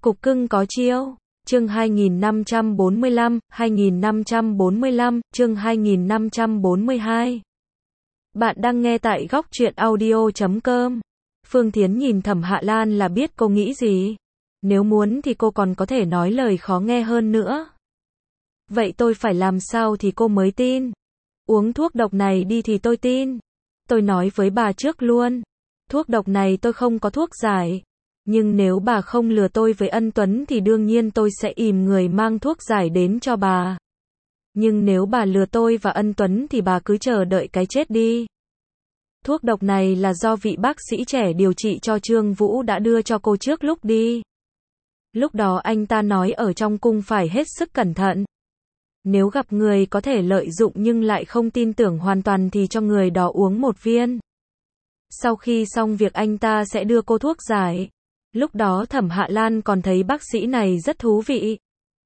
Cục cưng có chiêu. Chương 2545, chương 2542. Bạn đang nghe tại góc truyện audio.com. Phương Thiến nhìn Thẩm Hạ Lan là biết cô nghĩ gì. Nếu muốn thì cô còn có thể nói lời khó nghe hơn nữa. Vậy tôi phải làm sao thì cô mới tin? Uống thuốc độc này đi thì tôi tin. Tôi nói với bà trước luôn. Thuốc độc này tôi không có thuốc giải. Nhưng nếu bà không lừa tôi với Ân Tuấn thì đương nhiên tôi sẽ ìm người mang thuốc giải đến cho bà. Nhưng nếu bà lừa tôi và Ân Tuấn thì bà cứ chờ đợi cái chết đi. Thuốc độc này là do vị bác sĩ trẻ điều trị cho Trương Vũ đã đưa cho cô trước lúc đi. Lúc đó anh ta nói ở trong cung phải hết sức cẩn thận. Nếu gặp người có thể lợi dụng nhưng lại không tin tưởng hoàn toàn thì cho người đó uống một viên. Sau khi xong việc anh ta sẽ đưa cô thuốc giải. Lúc đó Thẩm Hạ Lan còn thấy bác sĩ này rất thú vị.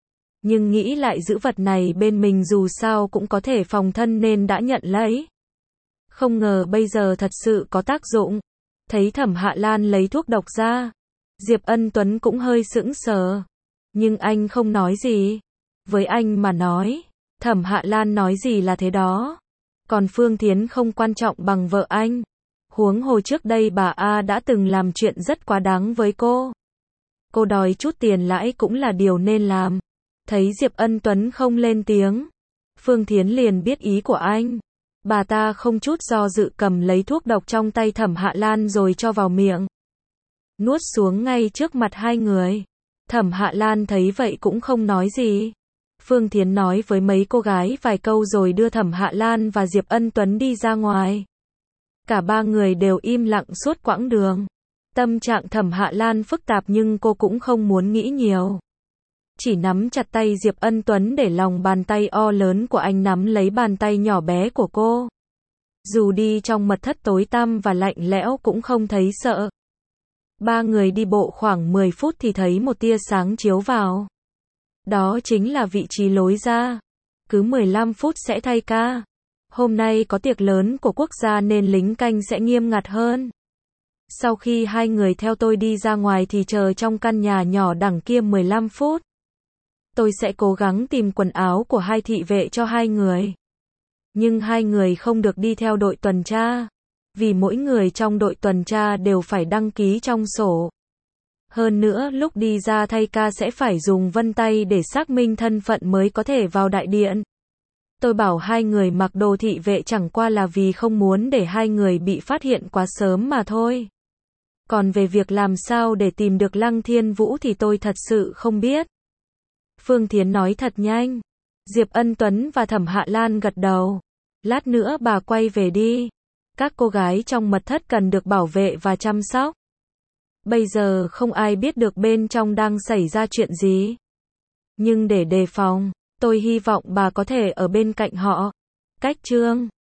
Nhưng nghĩ lại giữ vật này bên mình dù sao cũng có thể phòng thân nên đã nhận lấy. Không ngờ bây giờ thật sự có tác dụng. Thấy Thẩm Hạ Lan lấy thuốc độc ra, Diệp Ân Tuấn cũng hơi sững sờ. Nhưng anh không nói gì. Với anh mà nói, Thẩm Hạ Lan nói gì là thế đó. Còn Phương Thiến không quan trọng bằng vợ anh. Huống hồ trước đây bà A đã từng làm chuyện rất quá đáng với cô. Cô đòi chút tiền lãi cũng là điều nên làm. Thấy Diệp Ân Tuấn không lên tiếng, Phương Thiến liền biết ý của anh. Bà ta không chút do dự cầm lấy thuốc độc trong tay Thẩm Hạ Lan rồi cho vào miệng. Nuốt xuống ngay trước mặt hai người. Thẩm Hạ Lan thấy vậy cũng không nói gì. Phương Thiến nói với mấy cô gái vài câu rồi đưa Thẩm Hạ Lan và Diệp Ân Tuấn đi ra ngoài. Cả ba người đều im lặng suốt quãng đường. Tâm trạng Thẩm Hạ Lan phức tạp nhưng cô cũng không muốn nghĩ nhiều. Chỉ nắm chặt tay Diệp Ân Tuấn để lòng bàn tay o lớn của anh nắm lấy bàn tay nhỏ bé của cô. Dù đi trong mật thất tối tăm và lạnh lẽo cũng không thấy sợ. Ba người đi bộ khoảng 10 phút thì thấy một tia sáng chiếu vào. Đó chính là vị trí lối ra. Cứ 15 phút sẽ thay ca. Hôm nay có tiệc lớn của quốc gia nên lính canh sẽ nghiêm ngặt hơn. Sau khi hai người theo tôi đi ra ngoài thì chờ trong căn nhà nhỏ đằng kia 15 phút. Tôi sẽ cố gắng tìm quần áo của hai thị vệ cho hai người. Nhưng hai người không được đi theo đội tuần tra. Vì mỗi người trong đội tuần tra đều phải đăng ký trong sổ. Hơn nữa lúc đi ra thay ca sẽ phải dùng vân tay để xác minh thân phận mới có thể vào đại điện. Tôi bảo hai người mặc đồ thị vệ chẳng qua là vì không muốn để hai người bị phát hiện quá sớm mà thôi. Còn về việc làm sao để tìm được Lăng Thiên Vũ thì tôi thật sự không biết. Phương Thiến nói thật nhanh. Diệp Ân Tuấn và Thẩm Hạ Lan gật đầu. Lát nữa bà quay về đi. Các cô gái trong mật thất cần được bảo vệ và chăm sóc. Bây giờ không ai biết được bên trong đang xảy ra chuyện gì. Nhưng để đề phòng, tôi hy vọng bà có thể ở bên cạnh họ. Cách chương